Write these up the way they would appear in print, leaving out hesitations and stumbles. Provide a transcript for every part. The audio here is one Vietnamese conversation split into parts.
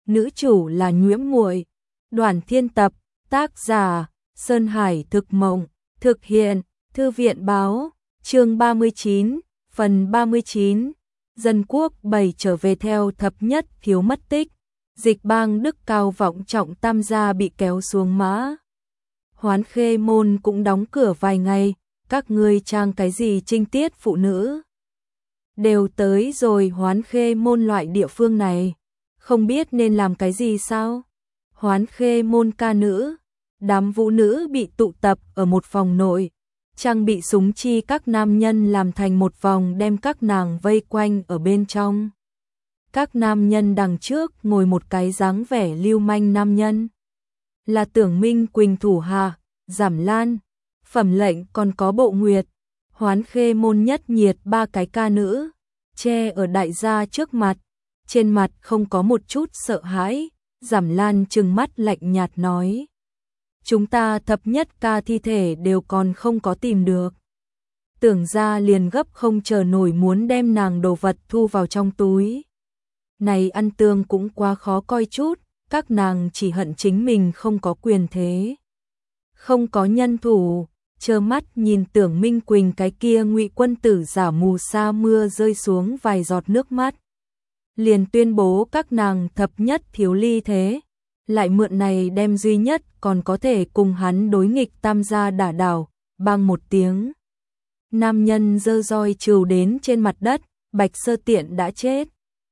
nữ chủ là Nhuễm Muội. Đoàn Thiên tập, tác giả Sơn Hải Thực Mộng, thực hiện Thư viện Báo, chương 39, phần 39. Dân quốc 7 trở về theo thập nhất thiếu mất tích. Dịch bang Đức Cao vọng trọng Tam gia bị kéo xuống mã. Hoán Khê môn cũng đóng cửa vài ngày, các ngươi trang cái gì trinh tiết phụ nữ. Đều tới rồi Hoán Khê môn loại địa phương này, không biết nên làm cái gì sao? Hoán Khê môn ca nữ, đám vũ nữ bị tụ tập ở một phòng nội, trang bị súng chi các nam nhân làm thành một vòng đem các nàng vây quanh ở bên trong. Các nam nhân đằng trước ngồi một cái dáng vẻ lưu manh nam nhân. Là Tưởng Minh Quỳnh thủ hạ, Giảm Lan, Phẩm Lệnh còn có Bộ Nguyệt. Hoán Khê môn nhất nhiệt ba cái ca nữ, che ở đại gia trước mặt, trên mặt không có một chút sợ hãi. Giảm Lan trừng mắt lạnh nhạt nói: chúng ta thập nhất ca thi thể đều còn không có tìm được. Tưởng ra liền gấp không chờ nổi muốn đem nàng đồ vật thu vào trong túi. Này ăn tương cũng quá khó coi chút, các nàng chỉ hận chính mình không có quyền thế. Không có nhân thủ, trơ mắt nhìn Tưởng Minh Quỳnh cái kia ngụy quân tử giả mù sa mưa rơi xuống vài giọt nước mắt. Liền tuyên bố các nàng thập nhất thiếu ly thế, lại mượn này đem duy nhất còn có thể cùng hắn đối nghịch Tam gia đả đảo, bang một tiếng. Nam nhân giơ roi trừu đến trên mặt đất, Bạch Sơ Tiện đã chết.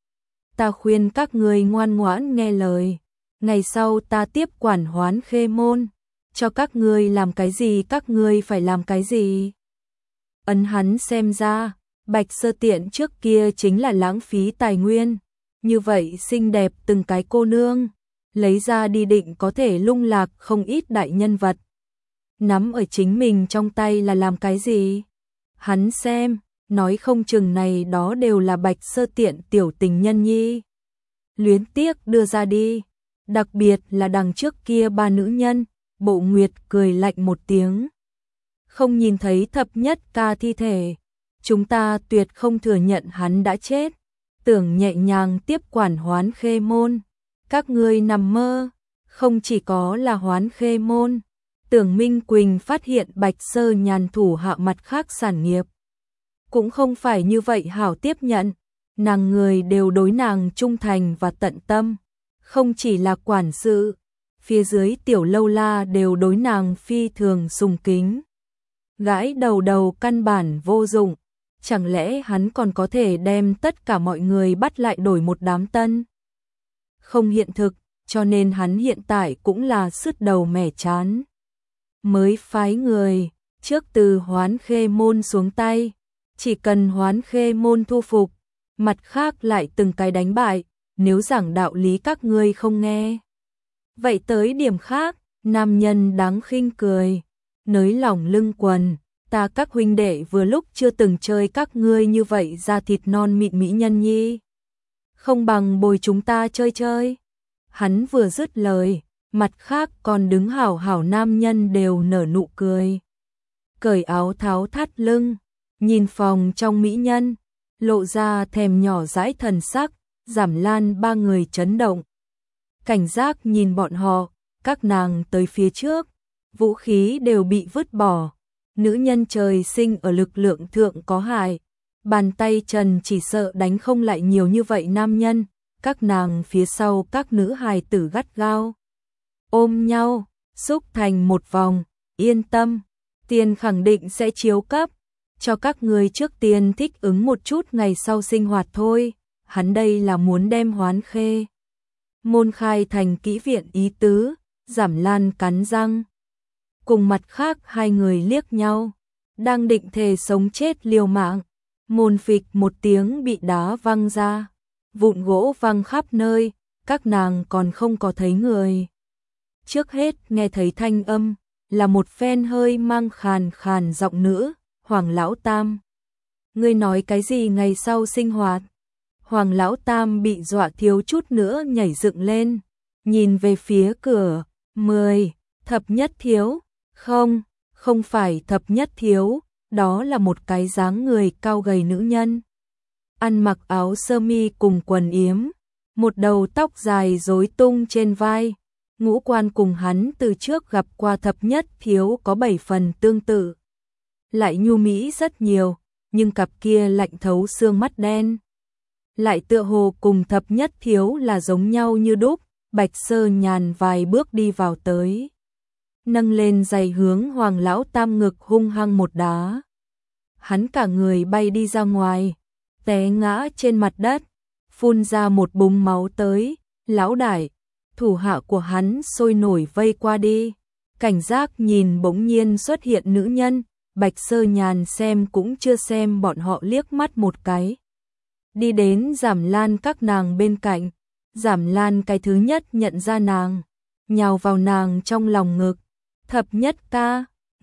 Ta khuyên các ngươi ngoan ngoãn nghe lời, ngày sau ta tiếp quản Hoán Khê môn, cho các ngươi làm cái gì các ngươi phải làm cái gì. Ấn hắn xem ra, Bạch Sơ Tiện trước kia chính là lãng phí tài nguyên, như vậy xinh đẹp từng cái cô nương, lấy ra đi định có thể lung lạc không ít đại nhân vật. Nắm ở chính mình trong tay là làm cái gì? Hắn xem, nói không chừng này đó đều là Bạch Sơ Tiện tiểu tình nhân nhi. Luyến tiếc đưa ra đi, đặc biệt là đằng trước kia ba nữ nhân. Bộ Nguyệt cười lạnh một tiếng. Không nhìn thấy thập nhất ca thi thể, chúng ta tuyệt không thừa nhận hắn đã chết. Tưởng nhẹ nhàng tiếp quản Hoán Khê môn. Các ngươi nằm mơ, không chỉ có là Hoán Khê môn. Tưởng Minh Quỳnh phát hiện Bạch Sơ Nhàn thủ hạ mặt khác sản nghiệp. Cũng không phải như vậy hảo tiếp nhận, nàng người đều đối nàng trung thành và tận tâm. Không chỉ là quản sự, phía dưới tiểu lâu la đều đối nàng phi thường sùng kính. Gãi đầu căn bản vô dụng, chẳng lẽ hắn còn có thể đem tất cả mọi người bắt lại đổi một đám tân? Không hiện thực, cho nên hắn hiện tại cũng là sứt đầu mẻ chán. Mới phái người, trước từ Hoán Khê môn xuống tay, chỉ cần Hoán Khê môn thu phục, mặt khác lại từng cái đánh bại, nếu giảng đạo lý các ngươi không nghe. Vậy tới điểm khác, nam nhân đáng khinh cười, nới lỏng lưng quần, ta các huynh đệ vừa lúc chưa từng chơi các ngươi như vậy da thịt non mịn mỹ nhân nhi. Không bằng bồi chúng ta chơi chơi. Hắn vừa dứt lời, mặt khác còn đứng hảo hảo nam nhân đều nở nụ cười. Cởi áo tháo thắt lưng, nhìn phòng trong mỹ nhân, lộ ra thèm nhỏ dãi thần sắc. Giảm Lan ba người chấn động. Cảnh giác nhìn bọn họ, các nàng tới phía trước, vũ khí đều bị vứt bỏ. Nữ nhân trời sinh ở lực lượng thượng có hại, bàn tay trần chỉ sợ đánh không lại nhiều như vậy nam nhân. Các nàng phía sau các nữ hài tử gắt gao ôm nhau, xúc thành một vòng. Yên tâm, tiền khẳng định sẽ chiếu cấp, cho các người trước tiên thích ứng một chút ngày sau sinh hoạt thôi. Hắn đây là muốn đem Hoán Khê môn khai thành kỹ viện ý tứ. Giảm Lan cắn răng, cùng mặt khác hai người liếc nhau, đang định thề sống chết liều mạng, môn phịch một tiếng bị đá văng ra, vụn gỗ văng khắp nơi, các nàng còn không có thấy người. Trước hết nghe thấy thanh âm, là một phen hơi mang khàn khàn giọng nữ. Hoàng Lão Tam, ngươi nói cái gì ngày sau sinh hoạt? Hoàng Lão Tam bị dọa thiếu chút nữa nhảy dựng lên, nhìn về phía cửa. 10, thập nhất thiếu. Không phải thập nhất thiếu, đó là một cái dáng người cao gầy nữ nhân. Ăn mặc áo sơ mi cùng quần yếm, một đầu tóc dài rối tung trên vai, ngũ quan cùng hắn từ trước gặp qua thập nhất thiếu có 7 phần tương tự. Lại nhu mỹ rất nhiều, nhưng cặp kia lạnh thấu xương mắt đen. Lại tựa hồ cùng thập nhất thiếu là giống nhau như đúc. Bạch Sơ Nhàn vài bước đi vào tới, nâng lên giày hướng Hoàng Lão Tam ngực hung hăng một đá. Hắn cả người bay đi ra ngoài, té ngã trên mặt đất, phun ra một búng máu tới. Lão đại, thủ hạ của hắn sôi nổi vây qua đi, cảnh giác nhìn bỗng nhiên xuất hiện nữ nhân. Bạch Sơ Nhàn xem cũng chưa xem bọn họ liếc mắt một cái, đi đến Giảm Lan các nàng bên cạnh. Giảm Lan cái thứ nhất nhận ra nàng, nhào vào nàng trong lòng ngực. Thập nhất ca,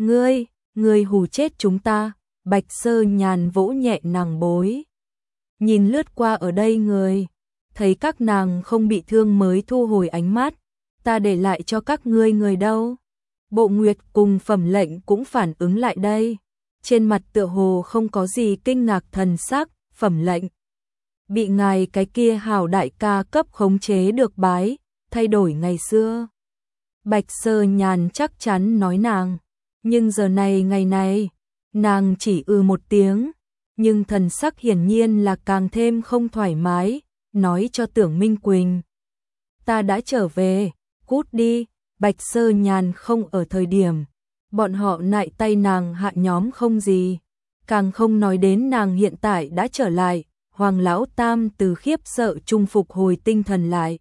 ngươi hù chết chúng ta. Bạch Sơ Nhàn vỗ nhẹ nàng bối, nhìn lướt qua ở đây người, thấy các nàng không bị thương mới thu hồi ánh mắt. Ta để lại cho các ngươi người đâu? Bộ Nguyệt cùng Phẩm Lệnh cũng phản ứng lại đây, trên mặt tựa hồ không có gì kinh ngạc thần sắc. Phẩm Lệnh bị ngài cái kia hảo đại ca cấp khống chế được bái, thay đổi ngày xưa. Bạch Sơ Nhàn chắc chắn nói nàng, nhưng giờ này ngày này, nàng chỉ một tiếng, nhưng thần sắc hiển nhiên là càng thêm không thoải mái, nói cho Tưởng Minh Quỳnh. Ta đã trở về, cút đi. Bạch Sơ Nhàn không ở thời điểm, bọn họ nại tay nàng hạ nhóm không gì, càng không nói đến nàng hiện tại đã trở lại. Hoàng Lão Tam từ khiếp sợ trung phục hồi tinh thần lại,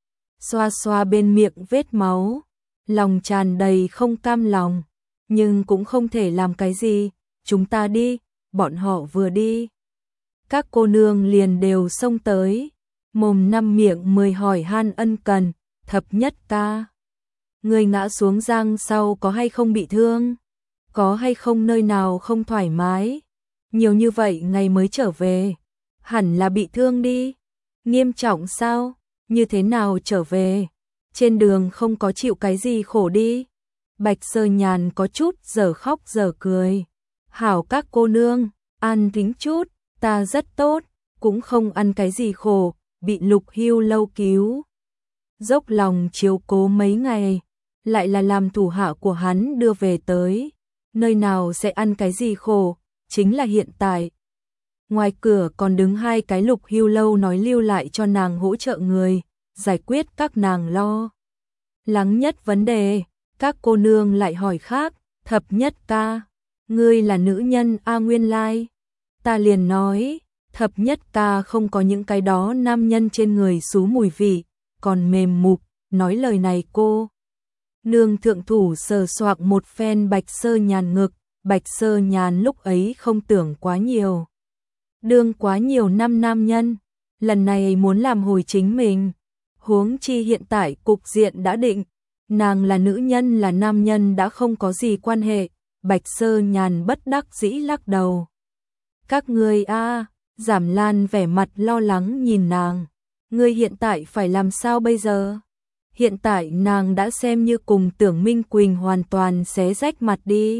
xoa xoa bên miệng vết máu, lòng tràn đầy không cam lòng, nhưng cũng không thể làm cái gì. Chúng ta đi. Bọn họ vừa đi, các cô nương liền đều xông tới, mồm năm miệng mười hỏi han ân cần. Thập nhất ca, người ngã xuống giang sau có hay không bị thương? Có hay không nơi nào không thoải mái? Nhiều như vậy ngày mới trở về, hẳn là bị thương đi. Nghiêm trọng sao? Như thế nào trở về? Trên đường không có chịu cái gì khổ đi? Bạch Sơ Nhàn có chút giờ khóc giờ cười. Hảo các cô nương, ăn tính chút, ta rất tốt, cũng không ăn cái gì khổ, bị Lục Hưu Lâu cứu, dốc lòng chiếu cố mấy ngày, lại là làm thủ hạ của hắn đưa về tới, nơi nào sẽ ăn cái gì khổ, chính là hiện tại. Ngoài cửa còn đứng hai cái Lục Hưu Lâu nói lưu lại cho nàng hỗ trợ người, giải quyết các nàng lo lắng nhất vấn đề. Các cô nương lại hỏi khác. Thập nhất ca, ngươi là nữ nhân a? Nguyên lai, ta liền nói, thập nhất ca không có những cái đó nam nhân trên người xú mùi vị, còn mềm mục. Nói lời này cô nương thượng thủ sờ soạng một phen Bạch Sơ Nhàn ngực. Bạch Sơ Nhàn lúc ấy không tưởng quá nhiều, đương quá nhiều năm nam nhân, lần này muốn làm hồi chính mình. Huống chi hiện tại cục diện đã định, nàng là nữ nhân là nam nhân đã không có gì quan hệ. Bạch Sơ Nhàn bất đắc dĩ lắc đầu. Các ngươi a? Giảm Lan vẻ mặt lo lắng nhìn nàng. Ngươi hiện tại phải làm sao bây giờ? Hiện tại nàng đã xem như cùng Tưởng Minh Quỳnh hoàn toàn xé rách mặt đi.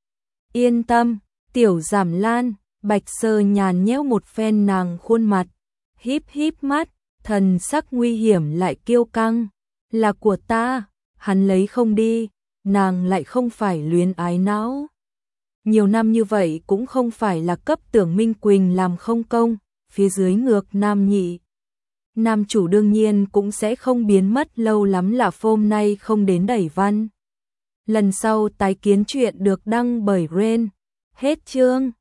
Yên tâm, tiểu Giảm Lan. Bạch Sơ Nhàn nhéo một phen nàng khuôn mặt, híp híp mắt, thần sắc nguy hiểm lại kiêu căng. Là của ta, hắn lấy không đi. Nàng lại không phải luyến ái não. Nhiều năm như vậy cũng không phải là cấp Tưởng Minh Quỳnh làm không công, phía dưới ngược nam nhị. Nam chủ đương nhiên cũng sẽ không biến mất, lâu lắm là phôm nay không đến đẩy văn. Lần sau tái kiến chuyện được đăng bởi Ren. Hết chương.